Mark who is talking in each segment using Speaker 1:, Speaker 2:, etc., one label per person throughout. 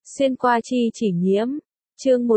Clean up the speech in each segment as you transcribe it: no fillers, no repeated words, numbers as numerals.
Speaker 1: Xuyên qua chi chỉ nhiễm. Chương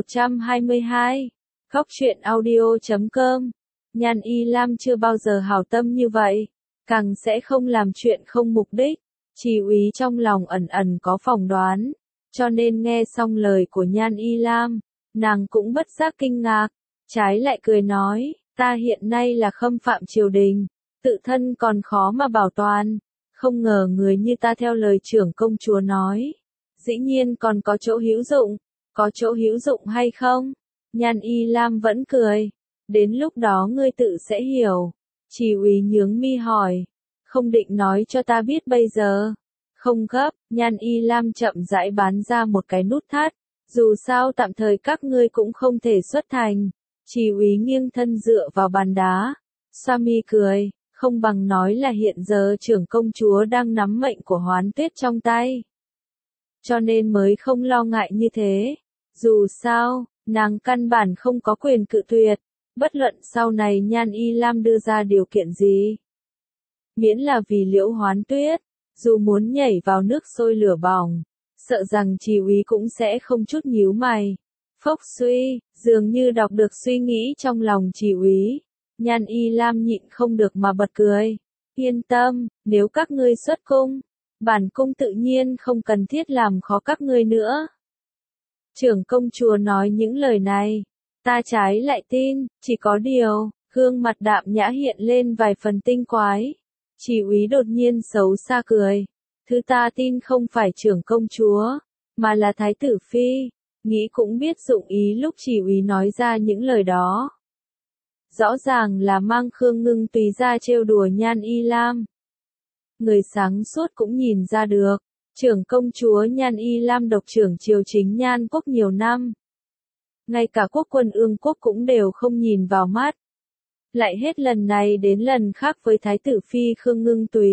Speaker 1: 122. Góc truyện audio.com. Nhan Y Lam chưa bao giờ hảo tâm như vậy, càng sẽ không làm chuyện không mục đích. Chỉ úy trong lòng ẩn ẩn có phỏng đoán, cho nên nghe xong lời của Nhan Y Lam, nàng cũng bất giác kinh ngạc, trái lại cười nói, ta hiện nay là khâm phạm triều đình, tự thân còn khó mà bảo toàn, không ngờ người như ta theo lời trưởng công chúa nói, dĩ nhiên còn có chỗ hữu dụng. Có chỗ hữu dụng hay không? Nhan Y Lam vẫn cười. Đến lúc đó ngươi tự sẽ hiểu. Chỉ úy nhướng mi hỏi. Không định nói cho ta biết bây giờ. Không gấp, Nhan Y Lam chậm rãi bán ra một cái nút thắt. Dù sao tạm thời các ngươi cũng không thể xuất thành. Chỉ úy nghiêng thân dựa vào bàn đá. Xoa mi cười. Không bằng nói là hiện giờ trưởng công chúa đang nắm mệnh của Hoán Tuyết trong tay. Cho nên mới không lo ngại như thế. Dù sao, nàng căn bản không có quyền cự tuyệt, bất luận sau này Nhan Y Lam đưa ra điều kiện gì. Miễn là vì Liễu Hoán Tuyết, dù muốn nhảy vào nước sôi lửa bỏng, sợ rằng Chỉ úy cũng sẽ không chút nhíu mày. Phốc suy, dường như đọc được suy nghĩ trong lòng Chỉ úy, Nhan Y Lam nhịn không được mà bật cười. Yên tâm, nếu các ngươi xuất cung, bản cung tự nhiên không cần thiết làm khó các ngươi nữa. Trưởng công chúa nói những lời này, ta trái lại tin, chỉ có điều, gương mặt đạm nhã hiện lên vài phần tinh quái. Chỉ úy đột nhiên xấu xa cười, thứ ta tin không phải trưởng công chúa, mà là thái tử phi, nghĩ cũng biết dụng ý lúc Chỉ úy nói ra những lời đó. Rõ ràng là mang Khương Ngưng Tùy ra trêu đùa Nhan Y Lam. Người sáng suốt cũng nhìn ra được. Trưởng công chúa Nhan Y Lam độc trưởng triều chính Nhan quốc nhiều năm. Ngay cả quốc quân Ương quốc cũng đều không nhìn vào mắt. Lại hết lần này đến lần khác với thái tử phi Khương Ngưng Túy.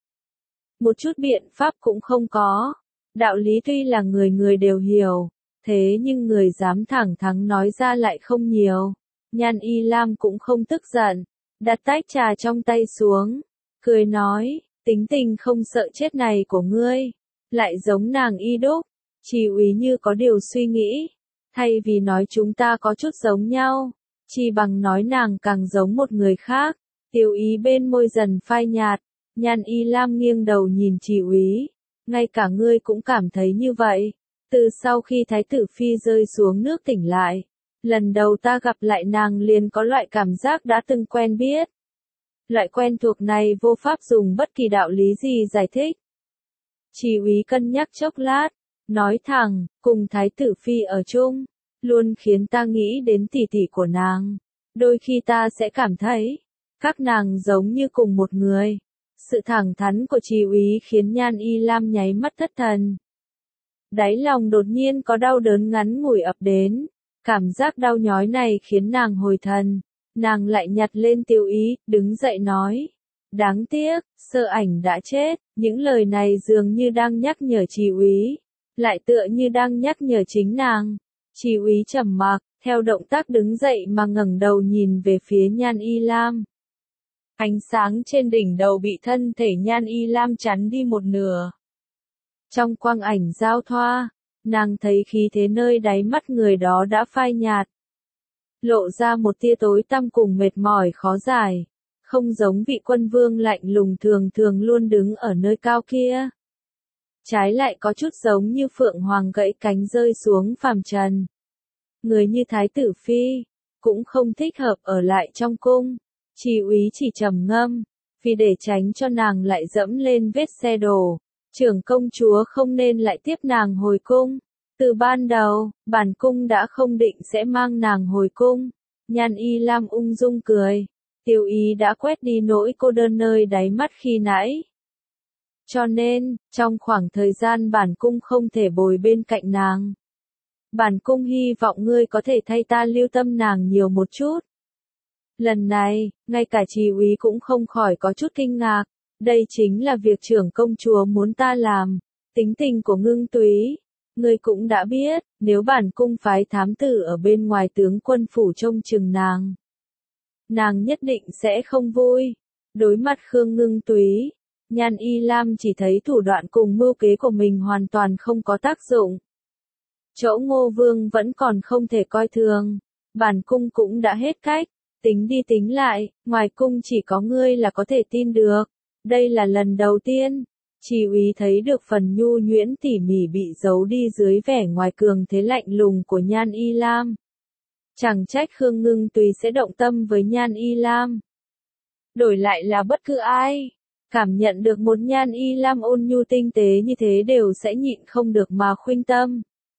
Speaker 1: Một chút biện pháp cũng không có. Đạo lý tuy là người người đều hiểu, thế nhưng người dám thẳng thắn nói ra lại không nhiều. Nhan Y Lam cũng không tức giận, đặt tách trà trong tay xuống, cười nói, tính tình không sợ chết này của ngươi. Lại giống nàng Y Đúc. Chỉ úy như có điều suy nghĩ. Thay vì nói chúng ta có chút giống nhau, chỉ bằng nói nàng càng giống một người khác. Tiêu ý bên môi dần phai nhạt. Nhan Y Lam nghiêng đầu nhìn Chỉ úy. Ngay cả ngươi cũng cảm thấy như vậy. Từ sau khi thái tử phi rơi xuống nước tỉnh lại, lần đầu ta gặp lại nàng liền có loại cảm giác đã từng quen biết. Loại quen thuộc này vô pháp dùng bất kỳ đạo lý gì giải thích. Chỉ úy cân nhắc chốc lát, nói thẳng, cùng thái tử phi ở chung, luôn khiến ta nghĩ đến tỷ tỷ của nàng. Đôi khi ta sẽ cảm thấy, các nàng giống như cùng một người. Sự thẳng thắn của Chỉ úy khiến Nhan Y Lam nháy mắt thất thần. Đáy lòng đột nhiên có đau đớn ngắn ngủi ập đến. Cảm giác đau nhói này khiến nàng hồi thần. Nàng lại nhặt lên Tiêu Ý, đứng dậy nói. Đáng tiếc, Sơ Ảnh đã chết. Những lời này dường như đang nhắc nhở Chỉ úy, lại tựa như đang nhắc nhở chính nàng. Chỉ úy trầm mặc, theo động tác đứng dậy mà ngẩng đầu nhìn về phía Nhan Y Lam. Ánh sáng trên đỉnh đầu bị thân thể Nhan Y Lam chắn đi một nửa. Trong quang ảnh giao thoa, nàng thấy khí thế nơi đáy mắt người đó đã phai nhạt, lộ ra một tia tối tăm cùng mệt mỏi khó giải. Không giống vị quân vương lạnh lùng thường thường luôn đứng ở nơi cao kia. Trái lại có chút giống như phượng hoàng gãy cánh rơi xuống phàm trần. Người như thái tử phi, cũng không thích hợp ở lại trong cung. Chỉ úy chỉ trầm ngâm, vì để tránh cho nàng lại dẫm lên vết xe đổ. Trưởng công chúa không nên lại tiếp nàng hồi cung. Từ ban đầu, bản cung đã không định sẽ mang nàng hồi cung. Nhan Y Lam ung dung cười. Tiêu ý đã quét đi nỗi cô đơn nơi đáy mắt khi nãy. Cho nên, trong khoảng thời gian bản cung không thể bồi bên cạnh nàng. Bản cung hy vọng ngươi có thể thay ta lưu tâm nàng nhiều một chút. Lần này, ngay cả Chỉ úy cũng không khỏi có chút kinh ngạc. Đây chính là việc trưởng công chúa muốn ta làm. Tính tình của Ngưng Túy, ngươi cũng đã biết, nếu bản cung phái thám tử ở bên ngoài tướng quân phủ trông chừng nàng nhất định sẽ không vui. Đối mặt Khương Ngưng Túy, Nhan Y Lam chỉ thấy thủ đoạn cùng mưu kế của mình hoàn toàn không có tác dụng. Chỗ Ngô Vương vẫn còn không thể coi thường. Bản cung cũng đã hết cách, tính đi tính lại, ngoài cung chỉ có ngươi là có thể tin được. Đây là lần đầu tiên, Chỉ úy thấy được phần nhu nhuyễn tỉ mỉ bị giấu đi dưới vẻ ngoài cường thế lạnh lùng của Nhan Y Lam. Chẳng trách Khương Ngưng Tùy sẽ động tâm với Nhan Y Lam. Đổi lại là bất cứ ai, cảm nhận được một Nhan Y Lam ôn nhu tinh tế như thế đều sẽ nhịn không được mà khuynh tâm.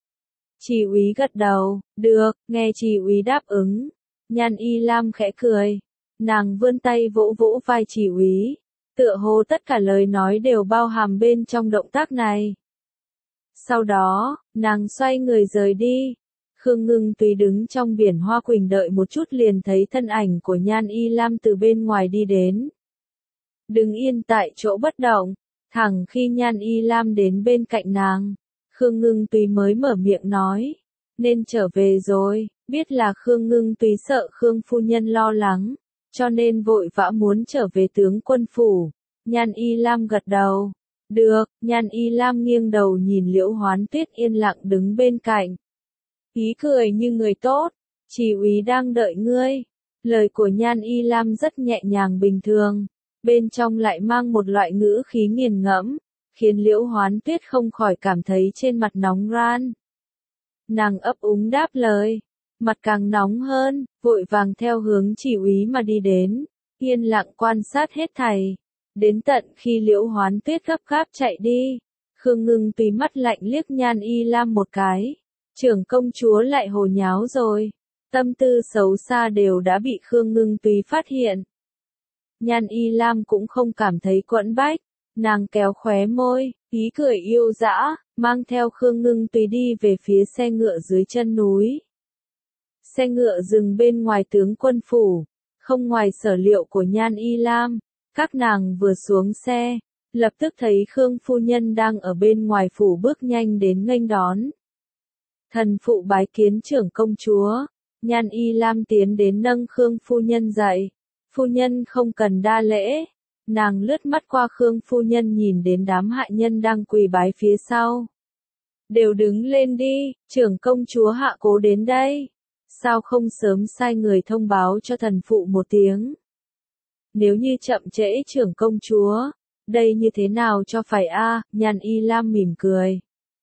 Speaker 1: Chỉ úy gật đầu, được, nghe Chỉ úy đáp ứng. Nhan Y Lam khẽ cười. Nàng vươn tay vỗ vỗ vai Chỉ úy. Tựa hồ tất cả lời nói đều bao hàm bên trong động tác này. Sau đó, nàng xoay người rời đi. Khương Ngưng Tùy đứng trong biển hoa quỳnh đợi một chút liền thấy thân ảnh của Nhan Y Lam từ bên ngoài đi đến. Đứng yên tại chỗ bất động, thẳng khi Nhan Y Lam đến bên cạnh nàng, Khương Ngưng Tùy mới mở miệng nói, nên trở về rồi, biết là Khương Ngưng Tùy sợ Khương phu nhân lo lắng, cho nên vội vã muốn trở về tướng quân phủ. Nhan Y Lam gật đầu. Được, Nhan Y Lam nghiêng đầu nhìn Liễu Hoán Tuyết yên lặng đứng bên cạnh. Ý cười như người tốt, Chỉ úy đang đợi ngươi. Lời của Nhan Y Lam rất nhẹ nhàng bình thường, bên trong lại mang một loại ngữ khí nghiền ngẫm, khiến Liễu Hoán Tuyết không khỏi cảm thấy trên mặt nóng ran. Nàng ấp úng đáp lời, mặt càng nóng hơn, vội vàng theo hướng Chỉ úy mà đi đến, yên lặng quan sát hết thảy. Đến tận khi Liễu Hoán Tuyết gấp gáp chạy đi, Khương Ngưng Tùy mắt lạnh liếc Nhan Y Lam một cái. Trưởng công chúa lại hồ nháo rồi. Tâm tư xấu xa đều đã bị Khương Ngưng Tùy phát hiện. Nhan Y Lam cũng không cảm thấy quẫn bách. Nàng kéo khóe môi, ý cười yêu dã, mang theo Khương Ngưng Tùy đi về phía xe ngựa dưới chân núi. Xe ngựa dừng bên ngoài tướng quân phủ. Không ngoài sở liệu của Nhan Y Lam, các nàng vừa xuống xe, lập tức thấy Khương phu nhân đang ở bên ngoài phủ bước nhanh đến nghênh đón. Thần phụ bái kiến trưởng công chúa. Nhan Y Lam tiến đến nâng Khương phu nhân dậy. Phu nhân không cần đa lễ. Nàng lướt mắt qua Khương phu nhân nhìn đến đám hạ nhân đang quỳ bái phía sau. Đều đứng lên đi, trưởng công chúa hạ cố đến đây. Sao không sớm sai người thông báo cho thần phụ một tiếng? Nếu như chậm trễ trưởng công chúa, đây như thế nào cho phải a? Nhan Y Lam mỉm cười.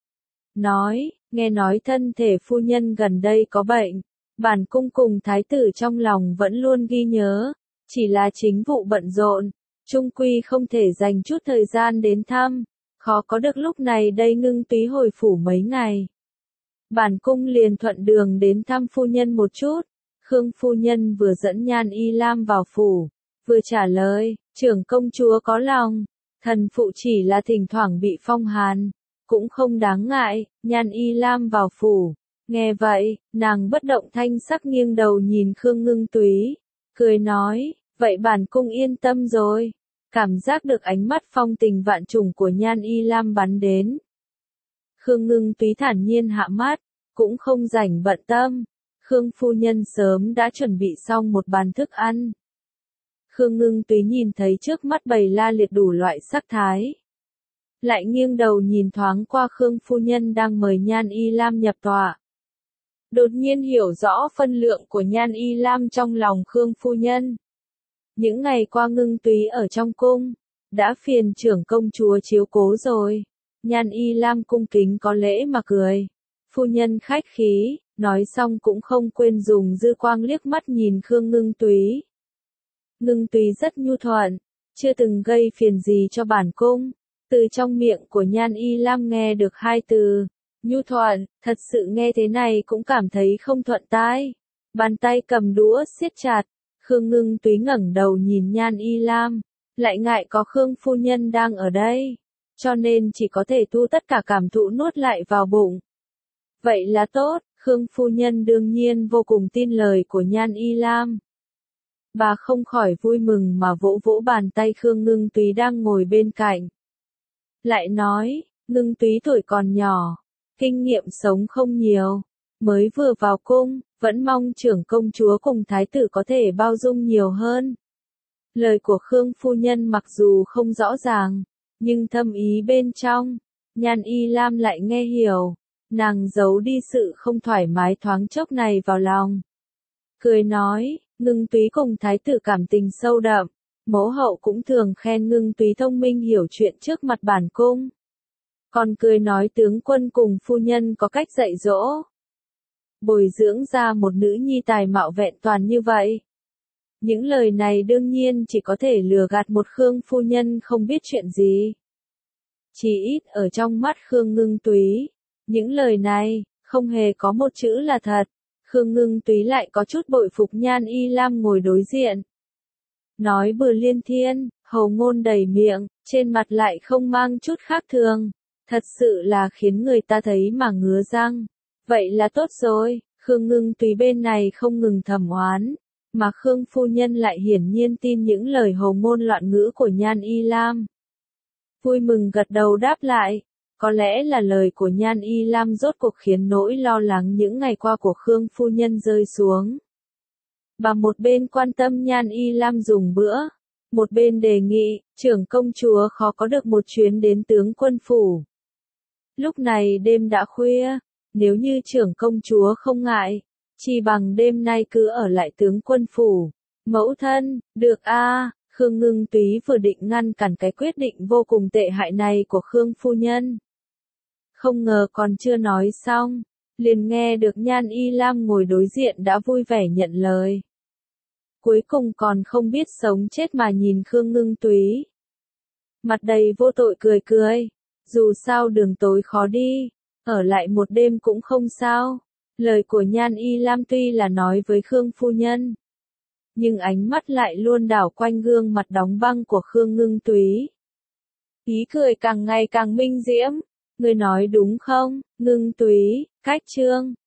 Speaker 1: Nói, nghe nói thân thể phu nhân gần đây có bệnh, bản cung cùng thái tử trong lòng vẫn luôn ghi nhớ, chỉ là chính vụ bận rộn, chung quy không thể dành chút thời gian đến thăm, khó có được lúc này đây Ngưng Túy hồi phủ mấy ngày. Bản cung liền thuận đường đến thăm phu nhân một chút. Khương phu nhân vừa dẫn Nhan Y Lam vào phủ, vừa trả lời, trưởng công chúa có lòng, thần phụ chỉ là thỉnh thoảng bị phong hàn, cũng không đáng ngại. Nhan Y Lam vào phủ, nghe vậy, nàng bất động thanh sắc nghiêng đầu nhìn Khương Ngưng Túy, cười nói, vậy bản cung yên tâm rồi. Cảm giác được ánh mắt phong tình vạn trùng của Nhan Y Lam bắn đến. Khương Ngưng Túy thản nhiên hạ mắt, cũng không rảnh bận tâm. Khương phu nhân sớm đã chuẩn bị xong một bàn thức ăn. Khương Ngưng Túy nhìn thấy trước mắt bày la liệt đủ loại sắc thái. Lại nghiêng đầu nhìn thoáng qua Khương phu nhân đang mời Nhan Y Lam nhập tọa. Đột nhiên hiểu rõ phân lượng của Nhan Y Lam trong lòng Khương phu nhân. Những ngày qua Ngưng Túy ở trong cung, đã phiền trưởng công chúa chiếu cố rồi. Nhan Y Lam cung kính có lễ mà cười. Phu nhân khách khí, nói xong cũng không quên dùng dư quang liếc mắt nhìn Khương Ngưng Túy. Ngưng Túy rất nhu thuận, chưa từng gây phiền gì cho bản cung. Từ trong miệng của Nhan Y Lam nghe được hai từ, nhu thuận, thật sự nghe thế này cũng cảm thấy không thuận tai. Bàn tay cầm đũa siết chặt, Khương Ngưng Túy ngẩng đầu nhìn Nhan Y Lam, lại ngại có Khương phu nhân đang ở đây, cho nên chỉ có thể thu tất cả cảm thụ nuốt lại vào bụng. Vậy là tốt, Khương phu nhân đương nhiên vô cùng tin lời của Nhan Y Lam. Bà không khỏi vui mừng mà vỗ vỗ bàn tay Khương Ngưng Túy đang ngồi bên cạnh. Lại nói, Ngưng Túy tuổi còn nhỏ, kinh nghiệm sống không nhiều, mới vừa vào cung, vẫn mong trưởng công chúa cùng thái tử có thể bao dung nhiều hơn. Lời của Khương phu nhân mặc dù không rõ ràng, nhưng thâm ý bên trong, Nhan Y Lam lại nghe hiểu. Nàng giấu đi sự không thoải mái thoáng chốc này vào lòng. Cười nói, Ngưng Túy cùng thái tử cảm tình sâu đậm. Mẫu hậu cũng thường khen Ngưng Túy thông minh hiểu chuyện trước mặt bản cung. Còn cười nói tướng quân cùng phu nhân có cách dạy dỗ, bồi dưỡng ra một nữ nhi tài mạo vẹn toàn như vậy. Những lời này đương nhiên chỉ có thể lừa gạt một Khương phu nhân không biết chuyện gì. Chỉ ít ở trong mắt Khương Ngưng Túy, những lời này không hề có một chữ là thật. Khương Ngưng Túy lại có chút bội phục Nhan Y Lam ngồi đối diện. Nói bừa liên thiên, hầu ngôn đầy miệng, trên mặt lại không mang chút khác thường. Thật sự là khiến người ta thấy mà ngứa răng. Vậy là tốt rồi, Khương Ngưng Túy bên này không ngừng thầm oán, mà Khương phu nhân lại hiển nhiên tin những lời hầu ngôn loạn ngữ của Nhan Y Lam. Vui mừng gật đầu đáp lại, có lẽ là lời của Nhan Y Lam rốt cuộc khiến nỗi lo lắng những ngày qua của Khương phu nhân rơi xuống. Bà một bên quan tâm Nhan Y Lam dùng bữa, một bên đề nghị, trưởng công chúa khó có được một chuyến đến tướng quân phủ. Lúc này đêm đã khuya, nếu như trưởng công chúa không ngại, chỉ bằng đêm nay cứ ở lại tướng quân phủ. Mẫu thân, được a. Khương Ngưng Túy vừa định ngăn cản cái quyết định vô cùng tệ hại này của Khương phu nhân. Không ngờ còn chưa nói xong, liền nghe được Nhan Y Lam ngồi đối diện đã vui vẻ nhận lời. Cuối cùng còn không biết sống chết mà nhìn Khương Ngưng Túy. Mặt đầy vô tội cười cười, dù sao đường tối khó đi, ở lại một đêm cũng không sao. Lời của Nhan Y Lam tuy là nói với Khương phu nhân, nhưng ánh mắt lại luôn đảo quanh gương mặt đóng băng của Khương Ngưng Túy. Ý cười càng ngày càng minh diễm, người nói đúng không, Ngưng Túy, cách chương.